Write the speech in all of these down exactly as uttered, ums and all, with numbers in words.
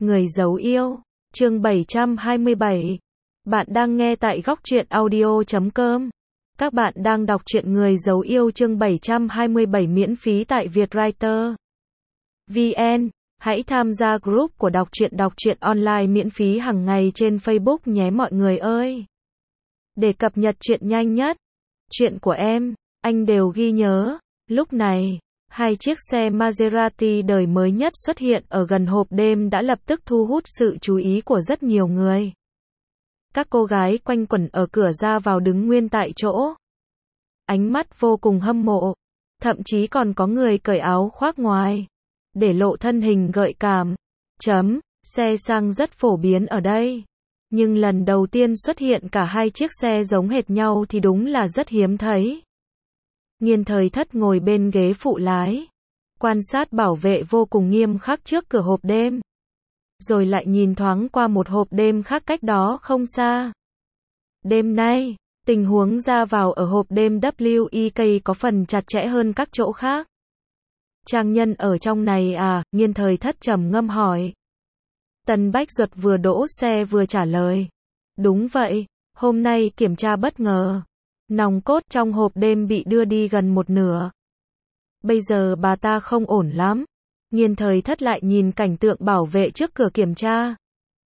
Người giấu yêu, chương bảy trăm hai mươi bảy. Bạn đang nghe tại góc truyện audio chấm com. Các bạn đang đọc truyện Người giấu yêu chương bảy trăm hai mươi bảy miễn phí tại Vietwriter vê en. Hãy tham gia group của đọc truyện đọc truyện online miễn phí hàng ngày trên Facebook nhé mọi người ơi. Để cập nhật truyện nhanh nhất, chuyện của em, anh đều ghi nhớ. Lúc này, hai chiếc xe Maserati đời mới nhất xuất hiện ở gần hộp đêm đã lập tức thu hút sự chú ý của rất nhiều người. Các cô gái quanh quẩn ở cửa ra vào đứng nguyên tại chỗ. Ánh mắt vô cùng hâm mộ. Thậm chí còn có người cởi áo khoác ngoài, để lộ thân hình gợi cảm. Chấm, xe sang rất phổ biến ở đây. Nhưng lần đầu tiên xuất hiện cả hai chiếc xe giống hệt nhau thì đúng là rất hiếm thấy. Nghiên Thời Thất ngồi bên ghế phụ lái, quan sát bảo vệ vô cùng nghiêm khắc trước cửa hộp đêm. Rồi lại nhìn thoáng qua một hộp đêm khác cách đó không xa. Đêm nay, tình huống ra vào ở hộp đêm vê kép ca có phần chặt chẽ hơn các chỗ khác. Trang nhân ở trong này à? Nghiên Thời Thất trầm ngâm hỏi. Tần Bách Duật vừa đỗ xe vừa trả lời. Đúng vậy, hôm nay kiểm tra bất ngờ. Nòng cốt trong hộp đêm bị đưa đi gần một nửa. Bây giờ bà ta không ổn lắm. Nghiên Thời Thất lại nhìn cảnh tượng bảo vệ trước cửa kiểm tra.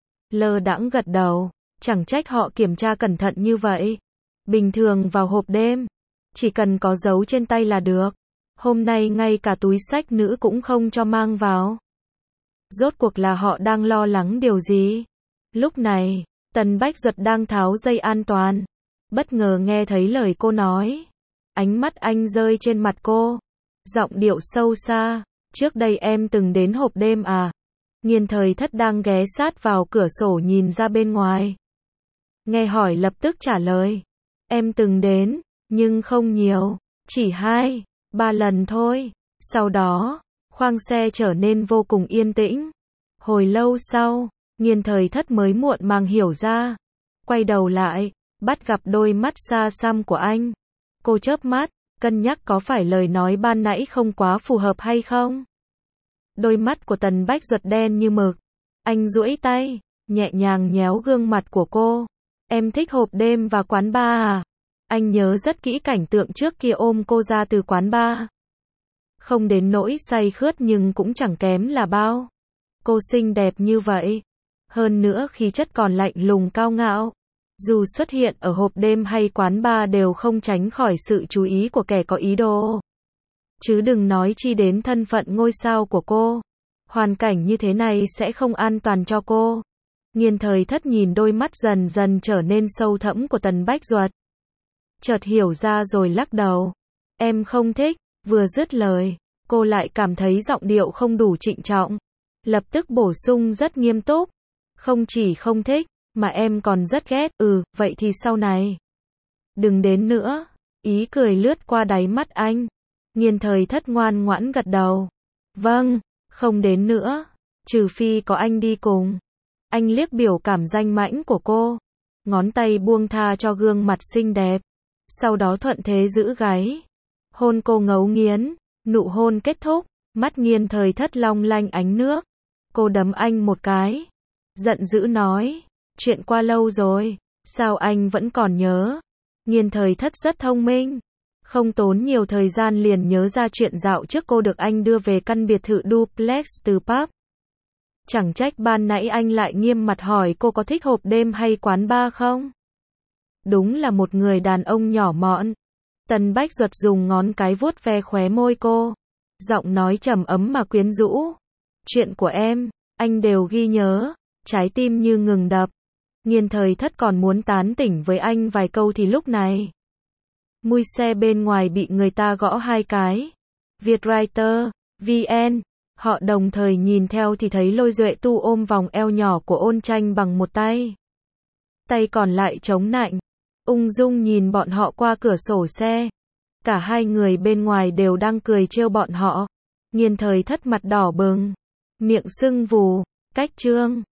Lơ đãng gật đầu, chẳng trách họ kiểm tra cẩn thận như vậy. Bình thường vào hộp đêm, chỉ cần có dấu trên tay là được. Hôm nay ngay cả túi xách nữ cũng không cho mang vào. Rốt cuộc là họ đang lo lắng điều gì? Lúc này, Tần Bách Duật đang tháo dây an toàn. Bất ngờ nghe thấy lời cô nói. Ánh mắt anh rơi trên mặt cô. Giọng điệu sâu xa. Trước đây em từng đến hộp đêm à? Nghiên Thời Thất đang ghé sát vào cửa sổ nhìn ra bên ngoài. Nghe hỏi lập tức trả lời. Em từng đến, nhưng không nhiều. Chỉ hai, ba lần thôi. Sau đó, khoang xe trở nên vô cùng yên tĩnh. Hồi lâu sau, Nghiên Thời Thất mới muộn màng hiểu ra. Quay đầu lại, bắt gặp đôi mắt xa xăm của anh. Cô chớp mắt, cân nhắc có phải lời nói ban nãy không quá phù hợp hay không. Đôi mắt của Tần Bách Duật đen như mực. Anh duỗi tay, nhẹ nhàng nhéo gương mặt của cô. Em thích hộp đêm và quán bar à? Anh nhớ rất kỹ cảnh tượng trước kia ôm cô ra từ quán bar. Không đến nỗi say khướt nhưng cũng chẳng kém là bao. Cô xinh đẹp như vậy. Hơn nữa khí chất còn lạnh lùng cao ngạo. Dù xuất hiện ở hộp đêm hay quán bar đều không tránh khỏi sự chú ý của kẻ có ý đồ. Chứ đừng nói chi đến thân phận ngôi sao của cô. Hoàn cảnh như thế này sẽ không an toàn cho cô. Nghiên Thời Thất nhìn đôi mắt dần dần trở nên sâu thẫm của Tần Bách Duật. Chợt hiểu ra rồi lắc đầu. Em không thích. Vừa dứt lời, cô lại cảm thấy giọng điệu không đủ trịnh trọng. Lập tức bổ sung rất nghiêm túc. Không chỉ không thích, mà em còn rất ghét. Ừ, vậy thì sau này đừng đến nữa. Ý cười lướt qua đáy mắt anh. Nghiên Thời Thất ngoan ngoãn gật đầu. Vâng, không đến nữa. Trừ phi có anh đi cùng. Anh liếc biểu cảm danh mãnh của cô. Ngón tay buông tha cho gương mặt xinh đẹp. Sau đó thuận thế giữ gáy. Hôn cô ngấu nghiến. Nụ hôn kết thúc. Mắt Nghiên Thời Thất long lanh ánh nước. Cô đấm anh một cái. Giận dữ nói. Chuyện qua lâu rồi. Sao anh vẫn còn nhớ? Nghiên Thời Thất rất thông minh. Không tốn nhiều thời gian liền nhớ ra chuyện dạo trước cô được anh đưa về căn biệt thự duplex từ pub. Chẳng trách ban nãy anh lại nghiêm mặt hỏi cô có thích hộp đêm hay quán bar không? Đúng là một người đàn ông nhỏ mọn. Tần Bách Duật dùng ngón cái vuốt ve khóe môi cô. Giọng nói trầm ấm mà quyến rũ. Chuyện của em, anh đều ghi nhớ. Trái tim như ngừng đập. Nghiên Thời Thất còn muốn tán tỉnh với anh vài câu thì lúc này. Mui xe bên ngoài bị người ta gõ hai cái. Vietwriter vê en. Họ đồng thời nhìn theo thì thấy Lôi Duệ Tu ôm vòng eo nhỏ của Ôn Tranh bằng một tay. Tay còn lại chống nạnh. Ung dung nhìn bọn họ qua cửa sổ xe. Cả hai người bên ngoài đều đang cười trêu bọn họ. Nghiên Thời Thất mặt đỏ bừng. Miệng sưng vù. Cách trương.